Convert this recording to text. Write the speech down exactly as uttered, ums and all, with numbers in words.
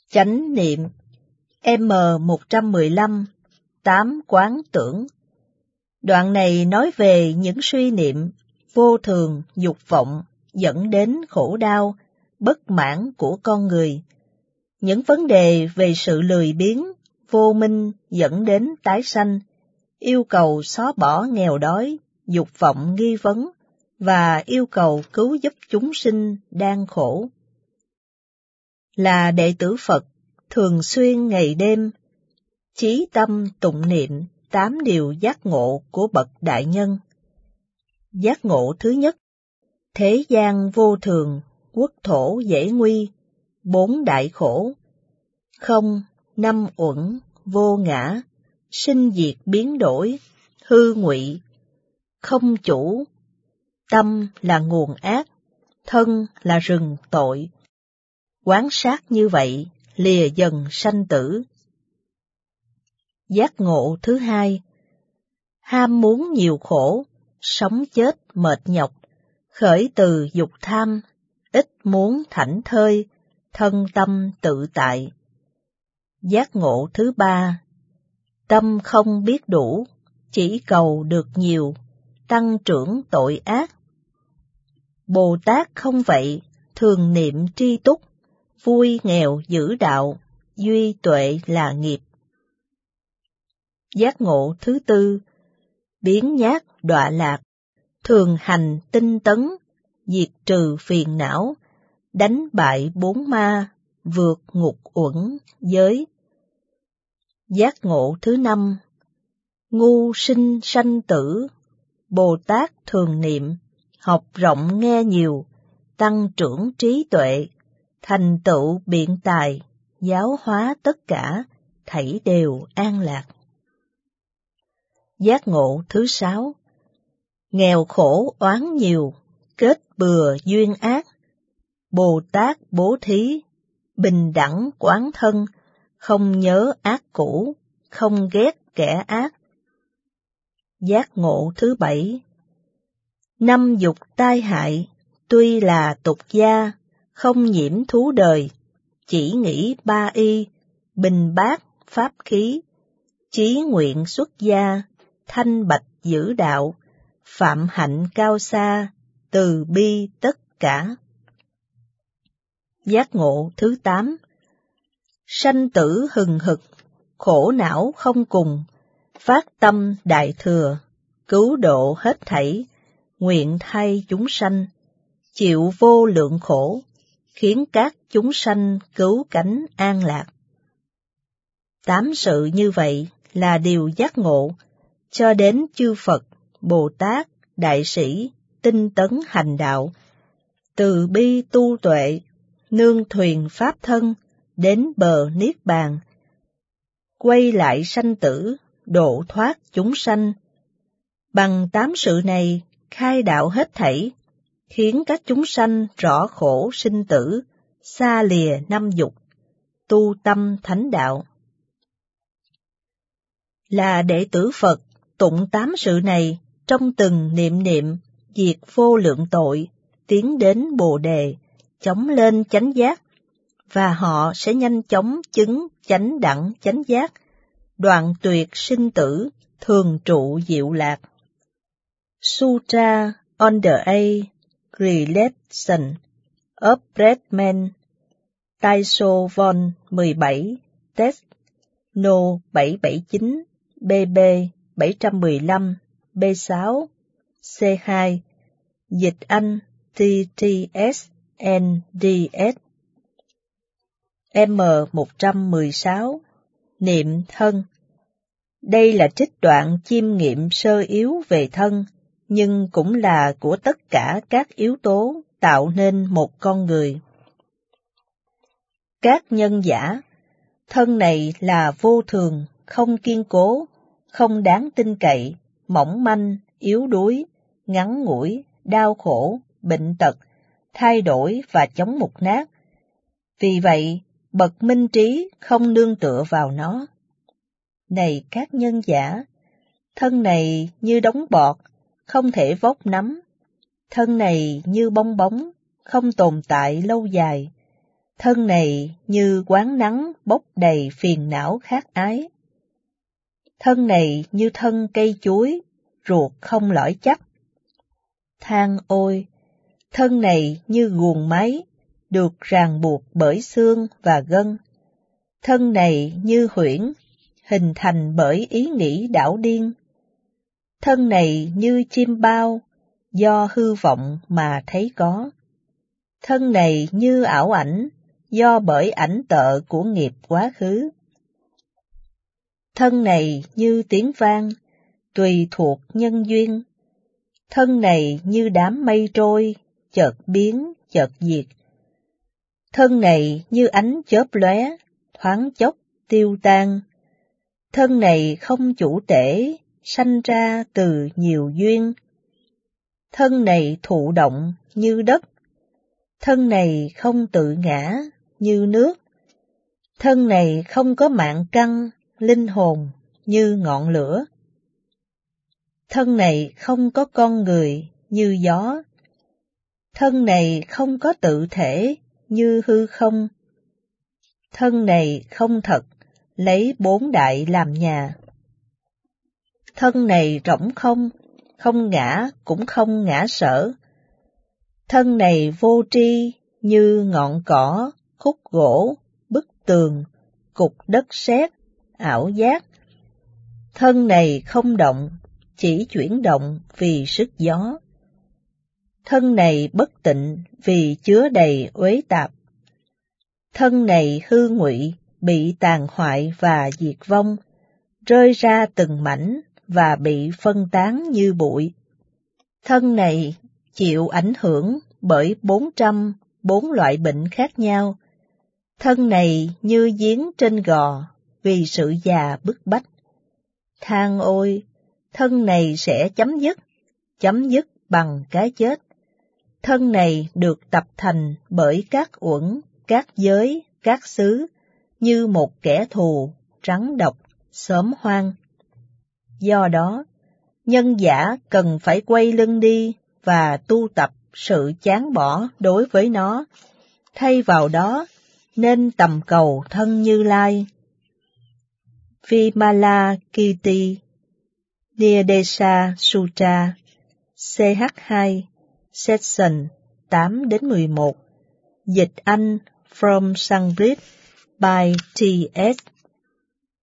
Chánh niệm M một trăm mười lăm, tám quán tưởng. Đoạn này nói về những suy niệm, vô thường, dục vọng dẫn đến khổ đau, bất mãn của con người. Những vấn đề về sự lười biếng, vô minh dẫn đến tái sanh, yêu cầu xóa bỏ nghèo đói, dục vọng nghi vấn và yêu cầu cứu giúp chúng sinh đang khổ. Là đệ tử Phật, thường xuyên ngày đêm, chí tâm tụng niệm tám điều giác ngộ của bậc đại nhân. Giác ngộ thứ nhất, thế gian vô thường, quốc thổ dễ nguy, bốn đại khổ, không, năm uẩn, vô ngã, sinh diệt biến đổi, hư ngụy, không chủ, tâm là nguồn ác, thân là rừng tội. Quán sát như vậy, lìa dần sanh tử. Giác ngộ thứ hai, ham muốn nhiều khổ, sống chết mệt nhọc, khởi từ dục tham, ít muốn thảnh thơi, thân tâm tự tại. Giác ngộ thứ ba, tâm không biết đủ, chỉ cầu được nhiều, tăng trưởng tội ác. Bồ Tát không vậy, thường niệm tri túc, vui nghèo giữ đạo, duy tuệ là nghiệp. Giác ngộ thứ tư, biến nhát đọa lạc, thường hành tinh tấn, diệt trừ phiền não, đánh bại bốn ma, vượt ngục uẩn, giới. Giác ngộ thứ năm, ngu sinh sanh tử, Bồ Tát thường niệm, học rộng nghe nhiều, tăng trưởng trí tuệ, thành tựu biện tài, giáo hóa tất cả, thảy đều an lạc. Giác ngộ thứ sáu, nghèo khổ oán nhiều, kết bừa duyên ác, Bồ Tát bố thí, bình đẳng quán thân, không nhớ ác cũ, không ghét kẻ ác. Giác ngộ thứ bảy, năm dục tai hại, tuy là tục gia, không nhiễm thú đời, chỉ nghĩ ba y, bình bát pháp khí, chí nguyện xuất gia, thanh bạch giữ đạo, phạm hạnh cao xa, từ bi tất cả. Giác ngộ thứ tám, sanh tử hừng hực, khổ não không cùng, phát tâm đại thừa, cứu độ hết thảy, nguyện thay chúng sanh, chịu vô lượng khổ, khiến các chúng sanh cứu cánh an lạc. Tám sự như vậy là điều giác ngộ, cho đến chư Phật, Bồ Tát, Đại Sĩ, tinh tấn hành đạo, từ bi tu tuệ, nương thuyền pháp thân, đến bờ niết bàn, quay lại sanh tử, độ thoát chúng sanh. Bằng tám sự này, khai đạo hết thảy, khiến các chúng sanh rõ khổ sinh tử, xa lìa năm dục, tu tâm thánh đạo. Là đệ tử Phật, tụng tám sự này, trong từng niệm niệm, diệt vô lượng tội, tiến đến Bồ Đề, chóng lên chánh giác, và họ sẽ nhanh chóng chứng chánh đẳng chánh giác, đoạn tuyệt sinh tử, thường trụ diệu lạc. Sutra on the A Relation of Brahman, Taisho Von mười bảy, Text No bảy bảy chín, B B bảy một lăm, B sáu, C hai, Dịch Anh T T S N D S. M một trăm mười sáu, Niệm thân. Đây là trích đoạn chiêm nghiệm sơ yếu về thân, nhưng cũng là của tất cả các yếu tố tạo nên một con người. Các nhân giả, thân này là vô thường, không kiên cố, không đáng tin cậy, mỏng manh, yếu đuối, ngắn ngủi, đau khổ, bệnh tật, thay đổi và chống mục nát. Vì vậy, bậc minh trí không nương tựa vào nó. Này các nhân giả, thân này như đống bọt, không thể vốc nắm. Thân này như bong bóng, không tồn tại lâu dài. thân này như quán nắng bốc đầy phiền não khát ái. Thân này như thân cây chuối, ruột không lõi chắc. Than ôi, thân này như guồng máy, được ràng buộc bởi xương và gân. Thân này như huyễn, hình thành bởi ý nghĩ đảo điên. Thân này như chim bao, do hư vọng mà thấy có. Thân này như ảo ảnh, do bởi ảnh tợ của nghiệp quá khứ. Thân này như tiếng vang, tùy thuộc nhân duyên. Thân này như đám mây trôi, chợt biến, chợt diệt. Thân này như ánh chớp lóe, thoáng chốc tiêu tan. Thân này không chủ tể, sanh ra từ nhiều duyên. Thân này thụ động như đất. Thân này không tự ngã như nước. Thân này không có mạng căn, linh hồn như ngọn lửa. Thân này không có con người như gió. Thân này không có tự thể như hư không. Thân này không thật, lấy bốn đại làm nhà. Thân này rỗng không, không ngã cũng không ngã sở. Thân này vô tri như ngọn cỏ, khúc gỗ, bức tường, cục đất sét, ảo giác. Thân này không động, chỉ chuyển động vì sức gió. Thân này bất tịnh vì chứa đầy uế tạp. Thân này hư ngụy, bị tàn hoại và diệt vong, rơi ra từng mảnh và bị phân tán như bụi. Thân này chịu ảnh hưởng bởi bốn trăm bốn loại bệnh khác nhau. Thân này như giếng trên gò vì sự già bức bách. Than ôi, thân này sẽ chấm dứt, chấm dứt bằng cái chết. Thân này được tập thành bởi các uẩn, các giới, các xứ, như một kẻ thù, rắn độc, xóm hoang. Do đó, nhân giả cần phải quay lưng đi và tu tập sự chán bỏ đối với nó, thay vào đó nên tầm cầu thân Như Lai. Vimalakirti Nirdesa Sutra C H hai Section tám đến mười một. Dịch Anh from Sanskrit by T S